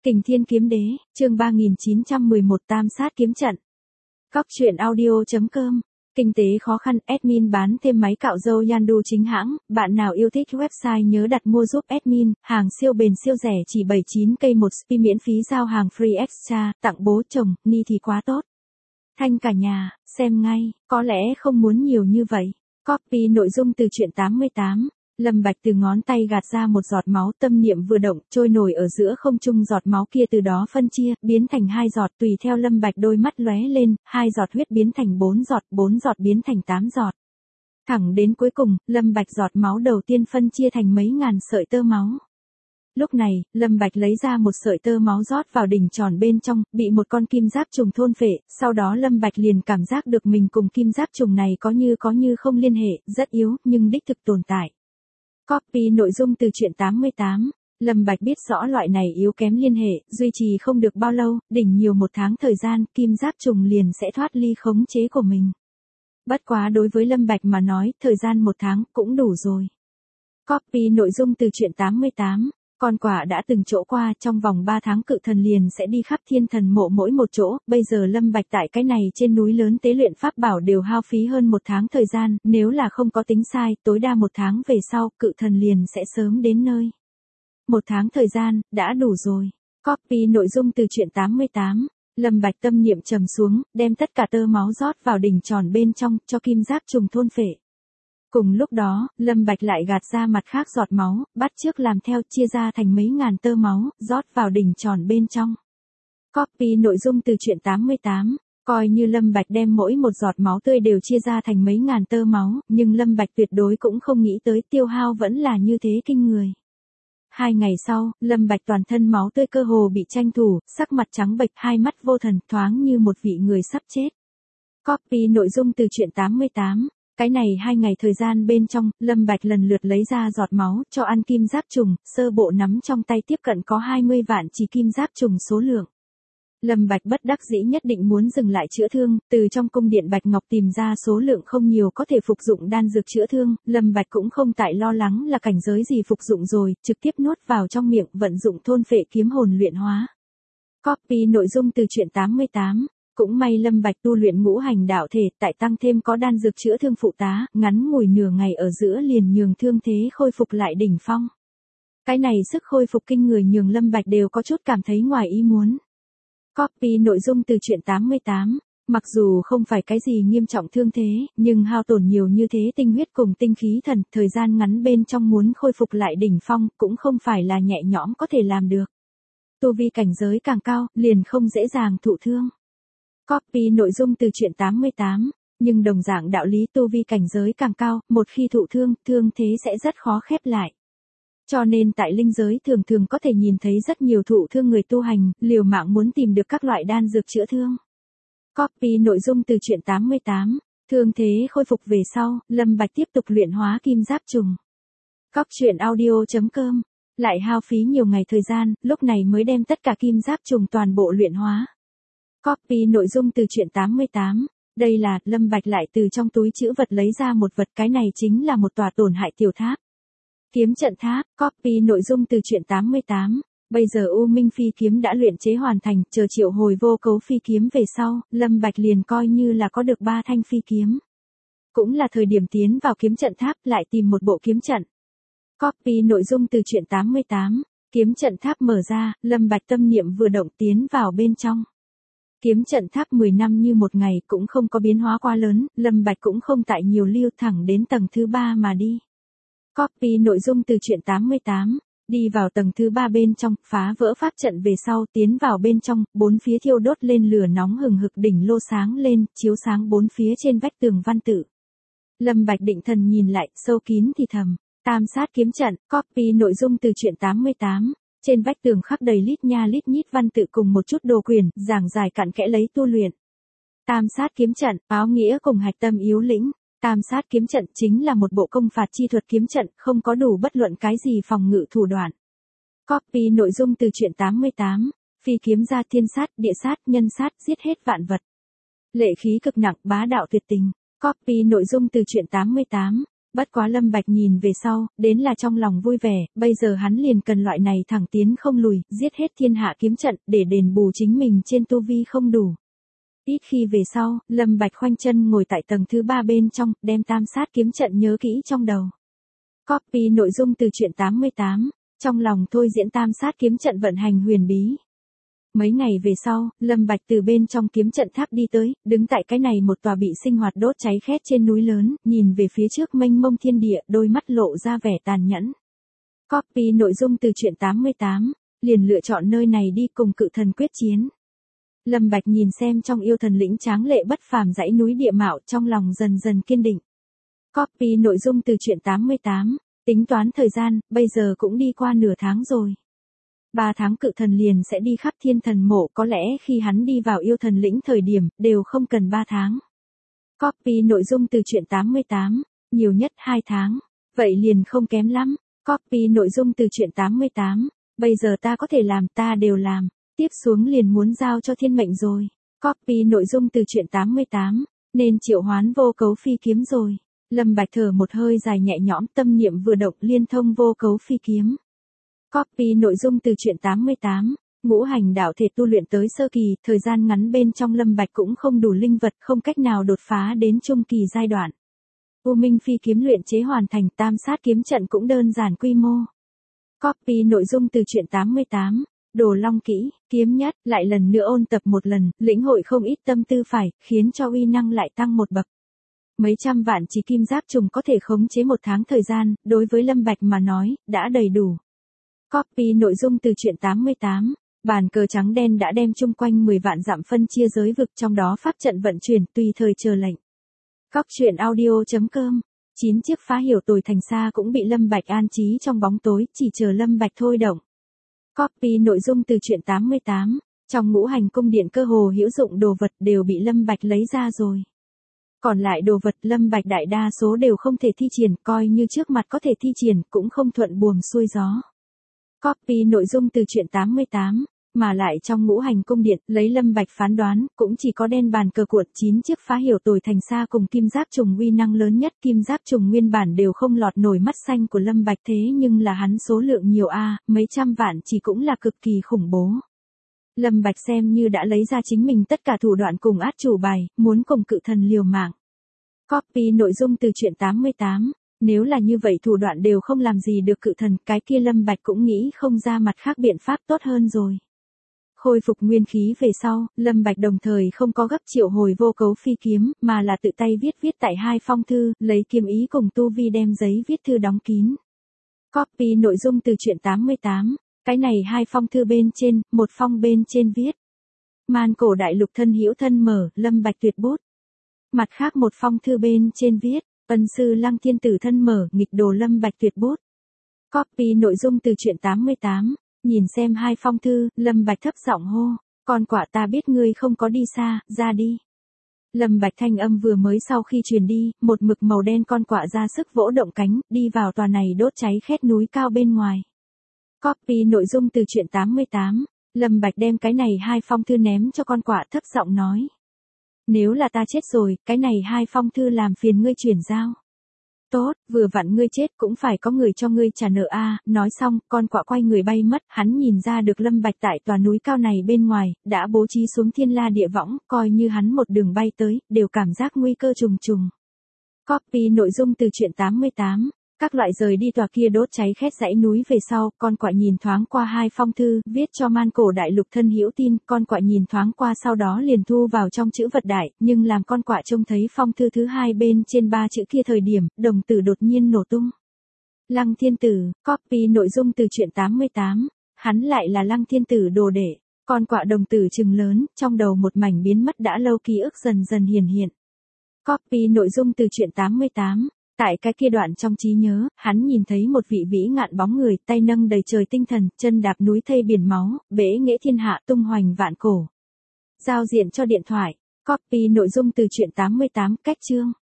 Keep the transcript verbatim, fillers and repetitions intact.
Kình Thiên Kiếm Đế, chương ba nghìn chín trăm mười một Tam Sát Kiếm Trận. Cóc truyện audio.com. Kinh tế khó khăn, admin bán thêm máy cạo râu Yandu chính hãng, bạn nào yêu thích website nhớ đặt mua giúp admin, hàng siêu bền siêu rẻ chỉ bảy mươi chín k một spi miễn phí giao hàng free extra, tặng bố chồng, ni thì quá tốt. Thanh cả nhà, xem ngay, có lẽ không muốn nhiều như vậy. Copy nội dung từ truyện tám mươi tám. Lâm Bạch từ ngón tay gạt ra một giọt máu, tâm niệm vừa động, trôi nổi ở giữa không trung, giọt máu kia từ đó phân chia, biến thành hai giọt, tùy theo Lâm Bạch đôi mắt lóe lên, hai giọt huyết biến thành bốn giọt, bốn giọt biến thành tám giọt. Thẳng đến cuối cùng, Lâm Bạch giọt máu đầu tiên phân chia thành mấy ngàn sợi tơ máu. Lúc này, Lâm Bạch lấy ra một sợi tơ máu rót vào đỉnh tròn bên trong, bị một con kim giáp trùng thôn phệ, sau đó Lâm Bạch liền cảm giác được mình cùng kim giáp trùng này có như có như không liên hệ, rất yếu, nhưng đích thực tồn tại. Copy nội dung từ truyện tám mươi tám. Lâm Bạch biết rõ loại này yếu kém liên hệ, duy trì không được bao lâu, đỉnh nhiều một tháng thời gian, kim giáp trùng liền sẽ thoát ly khống chế của mình. Bất quá đối với Lâm Bạch mà nói, thời gian một tháng cũng đủ rồi. Copy nội dung từ truyện tám mươi tám. Con quả đã từng chỗ qua, trong vòng ba tháng cự thần liền sẽ đi khắp thiên thần mộ mỗi một chỗ, bây giờ Lâm Bạch tại cái này trên núi lớn tế luyện pháp bảo đều hao phí hơn một tháng thời gian, nếu là không có tính sai, tối đa một tháng về sau, cự thần liền sẽ sớm đến nơi. Một tháng thời gian, đã đủ rồi. Copy nội dung từ truyện tám mươi tám. Lâm Bạch tâm niệm trầm xuống, đem tất cả tơ máu rót vào đỉnh tròn bên trong, cho kim giáp trùng thôn phệ. Cùng lúc đó, Lâm Bạch lại gạt ra mặt khác giọt máu, bắt chước làm theo, chia ra thành mấy ngàn tơ máu, rót vào đỉnh tròn bên trong. Copy nội dung từ truyện tám mươi tám. Coi như Lâm Bạch đem mỗi một giọt máu tươi đều chia ra thành mấy ngàn tơ máu, nhưng Lâm Bạch tuyệt đối cũng không nghĩ tới tiêu hao vẫn là như thế kinh người. Hai ngày sau, Lâm Bạch toàn thân máu tươi cơ hồ bị tranh thủ, sắc mặt trắng bệch, hai mắt vô thần, thoáng như một vị người sắp chết. Copy nội dung từ truyện tám mươi tám. Cái này hai ngày thời gian bên trong, Lâm Bạch lần lượt lấy ra giọt máu, cho ăn kim giáp trùng, sơ bộ nắm trong tay tiếp cận có hai mươi vạn chỉ kim giáp trùng số lượng. Lâm Bạch bất đắc dĩ nhất định muốn dừng lại chữa thương, từ trong cung điện Bạch Ngọc tìm ra số lượng không nhiều có thể phục dụng đan dược chữa thương, Lâm Bạch cũng không tại lo lắng là cảnh giới gì phục dụng rồi, trực tiếp nuốt vào trong miệng, vận dụng thôn phệ kiếm hồn luyện hóa. Copy nội dung từ truyện tám mươi tám. Cũng may Lâm Bạch tu luyện ngũ hành đạo thể, tại tăng thêm có đan dược chữa thương phụ tá, ngắn ngủi nửa ngày ở giữa liền nhường thương thế khôi phục lại đỉnh phong. Cái này sức khôi phục kinh người nhường Lâm Bạch đều có chút cảm thấy ngoài ý muốn. Copy nội dung từ truyện tám mươi tám. Mặc dù không phải cái gì nghiêm trọng thương thế, nhưng hao tổn nhiều như thế tinh huyết cùng tinh khí thần, thời gian ngắn bên trong muốn khôi phục lại đỉnh phong, cũng không phải là nhẹ nhõm có thể làm được. Tu vi cảnh giới càng cao, liền không dễ dàng thụ thương. Copy nội dung từ truyện tám mươi tám. Nhưng đồng dạng đạo lý, tu vi cảnh giới càng cao, một khi thụ thương, thương thế sẽ rất khó khép lại. Cho nên tại linh giới thường thường có thể nhìn thấy rất nhiều thụ thương người tu hành, liều mạng muốn tìm được các loại đan dược chữa thương. Copy nội dung từ truyện tám mươi tám. Thương thế khôi phục về sau, Lâm Bạch tiếp tục luyện hóa kim giáp trùng. Cóc truyện audio.com. Lại hao phí nhiều ngày thời gian, lúc này mới đem tất cả kim giáp trùng toàn bộ luyện hóa. Copy nội dung từ truyện tám mươi tám. Đây là, Lâm Bạch lại từ trong túi trữ vật lấy ra một vật, cái này chính là một tòa tổn hại tiểu tháp. Kiếm trận tháp. Copy nội dung từ truyện tám mươi tám. Bây giờ U Minh phi kiếm đã luyện chế hoàn thành, chờ triệu hồi vô cấu phi kiếm về sau, Lâm Bạch liền coi như là có được ba thanh phi kiếm. Cũng là thời điểm tiến vào kiếm trận tháp, lại tìm một bộ kiếm trận. Copy nội dung từ truyện tám mươi tám. Kiếm trận tháp mở ra, Lâm Bạch tâm niệm vừa động tiến vào bên trong. Kiếm trận tháp mười năm như một ngày cũng không có biến hóa quá lớn, Lâm Bạch cũng không tại nhiều lưu, thẳng đến tầng thứ ba mà đi. Copy nội dung từ truyện tám mươi tám. Đi vào tầng thứ ba bên trong, phá vỡ pháp trận về sau, tiến vào bên trong, bốn phía thiêu đốt lên lửa nóng hừng hực, đỉnh lô sáng lên, chiếu sáng bốn phía trên vách tường văn tự. Lâm Bạch định thần nhìn lại, sâu kín thì thầm, Tam Sát Kiếm Trận. Copy nội dung từ truyện tám mươi tám. Trên vách tường khắc đầy lít nha lít nhít văn tự cùng một chút đồ quyền, giảng giải cặn kẽ lấy tu luyện. Tam Sát Kiếm Trận, áo nghĩa cùng hạch tâm yếu lĩnh. Tam Sát Kiếm Trận chính là một bộ công phạt chi thuật kiếm trận, không có đủ bất luận cái gì phòng ngự thủ đoạn. Copy nội dung từ truyện tám mươi tám. Phi kiếm ra thiên sát, địa sát, nhân sát, giết hết vạn vật. Lệ khí cực nặng, bá đạo tuyệt tình. Copy nội dung từ truyện tám mươi tám. Bất quá Lâm Bạch nhìn về sau, đến là trong lòng vui vẻ, bây giờ hắn liền cần loại này thẳng tiến không lùi, giết hết thiên hạ kiếm trận, để đền bù chính mình trên tu vi không đủ. Ít khi về sau, Lâm Bạch khoanh chân ngồi tại tầng thứ ba bên trong, đem tam sát kiếm trận nhớ kỹ trong đầu. Copy nội dung từ truyện tám mươi tám, trong lòng thôi diễn tam sát kiếm trận vận hành huyền bí. Mấy ngày về sau, Lâm Bạch từ bên trong kiếm trận tháp đi tới, đứng tại cái này một tòa bị sinh hoạt đốt cháy khét trên núi lớn, nhìn về phía trước mênh mông thiên địa, đôi mắt lộ ra vẻ tàn nhẫn. Copy nội dung từ truyện tám mươi tám, liền lựa chọn nơi này đi cùng cự thần quyết chiến. Lâm Bạch nhìn xem trong yêu thần lĩnh tráng lệ bất phàm dãy núi địa mạo, trong lòng dần dần kiên định. Copy nội dung từ truyện tám mươi tám, tính toán thời gian, bây giờ cũng đi qua nửa tháng rồi. Ba tháng cự thần liền sẽ đi khắp thiên thần mộ, có lẽ khi hắn đi vào yêu thần lĩnh thời điểm, đều không cần ba tháng. Copy nội dung từ truyện tám mươi tám, nhiều nhất hai tháng, vậy liền không kém lắm. Copy nội dung từ truyện tám mươi tám, bây giờ ta có thể làm ta đều làm, tiếp xuống liền muốn giao cho thiên mệnh rồi. Copy nội dung từ truyện tám mươi tám, nên triệu hoán vô cấu phi kiếm rồi. Lâm Bạch thở một hơi dài nhẹ nhõm, tâm niệm vừa động liên thông vô cấu phi kiếm. Copy nội dung từ truyện tám mươi tám, ngũ hành đạo thể tu luyện tới sơ kỳ, thời gian ngắn bên trong Lâm Bạch cũng không đủ linh vật, không cách nào đột phá đến trung kỳ giai đoạn. U Minh phi kiếm luyện chế hoàn thành, tam sát kiếm trận cũng đơn giản quy mô. Copy nội dung từ truyện tám mươi tám, đồ long kỹ, kiếm nhất, lại lần nữa ôn tập một lần, lĩnh hội không ít tâm tư phải, khiến cho uy năng lại tăng một bậc. Mấy trăm vạn chỉ kim giáp trùng có thể khống chế một tháng thời gian, đối với Lâm Bạch mà nói, đã đầy đủ. Copy nội dung từ truyện tám mươi tám, bàn cờ trắng đen đã đem chung quanh mười vạn dặm phân chia giới vực, trong đó pháp trận vận chuyển, tùy thời chờ lệnh. Cóc truyện audio chấm com, chín chiếc phá hiểu tồi thành xa cũng bị Lâm Bạch an trí trong bóng tối, chỉ chờ Lâm Bạch thôi động. Copy nội dung từ truyện tám mươi tám, trong ngũ hành cung điện cơ hồ hữu dụng đồ vật đều bị Lâm Bạch lấy ra rồi. Còn lại đồ vật Lâm Bạch đại đa số đều không thể thi triển, coi như trước mặt có thể thi triển, cũng không thuận buồm xuôi gió. Copy nội dung từ truyện tám mươi tám, mà lại trong ngũ hành cung điện, lấy Lâm Bạch phán đoán, cũng chỉ có đen bàn cờ cuộn chín chiếc phá hiểu tồi thành xa cùng kim giáp trùng uy năng lớn nhất, kim giáp trùng nguyên bản đều không lọt nổi mắt xanh của Lâm Bạch, thế nhưng là hắn số lượng nhiều a, mấy trăm vạn chỉ cũng là cực kỳ khủng bố. Lâm Bạch xem như đã lấy ra chính mình tất cả thủ đoạn cùng át chủ bài, muốn cùng cự thần liều mạng. Copy nội dung từ truyện tám mươi tám, nếu là như vậy thủ đoạn đều không làm gì được cự thần, cái kia Lâm Bạch cũng nghĩ không ra mặt khác biện pháp tốt hơn rồi. Khôi phục nguyên khí về sau, Lâm Bạch đồng thời không có gấp triệu hồi vô cấu phi kiếm, mà là tự tay viết viết tại hai phong thư, lấy kiếm ý cùng tu vi đem giấy viết thư đóng kín. Copy nội dung từ truyện tám mươi tám, cái này hai phong thư bên trên, một phong bên trên viết: Man cổ đại lục thân hữu thân mở, Lâm Bạch tuyệt bút. Mặt khác một phong thư bên trên viết: Ân sư Lăng Thiên Tử thân mở, nghịch đồ Lâm Bạch tuyệt bút. Copy nội dung từ truyện tám mươi tám, nhìn xem hai phong thư, Lâm Bạch thấp giọng hô: Con quả ta biết ngươi không có đi xa, ra đi. Lâm Bạch thanh âm vừa mới sau khi truyền đi, một mực màu đen con quạ ra sức vỗ động cánh, đi vào tòa này đốt cháy khét núi cao bên ngoài. Copy nội dung từ truyện tám mươi tám, Lâm Bạch đem cái này hai phong thư ném cho con quạ, thấp giọng nói: Nếu là ta chết rồi, cái này hai phong thư làm phiền ngươi chuyển giao. Tốt, vừa vặn ngươi chết cũng phải có người cho ngươi trả nợ a. À. Nói xong, con quạ quay người bay mất, hắn nhìn ra được Lâm Bạch tại tòa núi cao này bên ngoài, đã bố trí xuống thiên la địa võng, coi như hắn một đường bay tới, đều cảm giác nguy cơ trùng trùng. Copy nội dung từ truyện tám mươi tám, các loại rời đi tòa kia đốt cháy khét dãy núi về sau, con quạ nhìn thoáng qua hai phong thư, viết cho Man cổ đại lục thân hữu tin, con quạ nhìn thoáng qua sau đó liền thu vào trong chữ vật đại, nhưng làm con quạ trông thấy phong thư thứ hai bên trên ba chữ kia thời điểm, đồng tử đột nhiên nổ tung. Lăng Thiên Tử, copy nội dung từ truyện tám mươi tám, hắn lại là Lăng Thiên Tử đồ đệ, con quạ đồng tử trừng lớn, trong đầu một mảnh biến mất đã lâu ký ức dần dần hiển hiện. Copy nội dung từ truyện tám mươi tám. Tại cái kia đoạn trong trí nhớ, hắn nhìn thấy một vị vĩ ngạn bóng người, tay nâng đầy trời tinh thần, chân đạp núi thây biển máu, bế nghệ thiên hạ, tung hoành vạn cổ. Giao diện cho điện thoại. Copy nội dung từ truyện tám mươi tám, cách chương.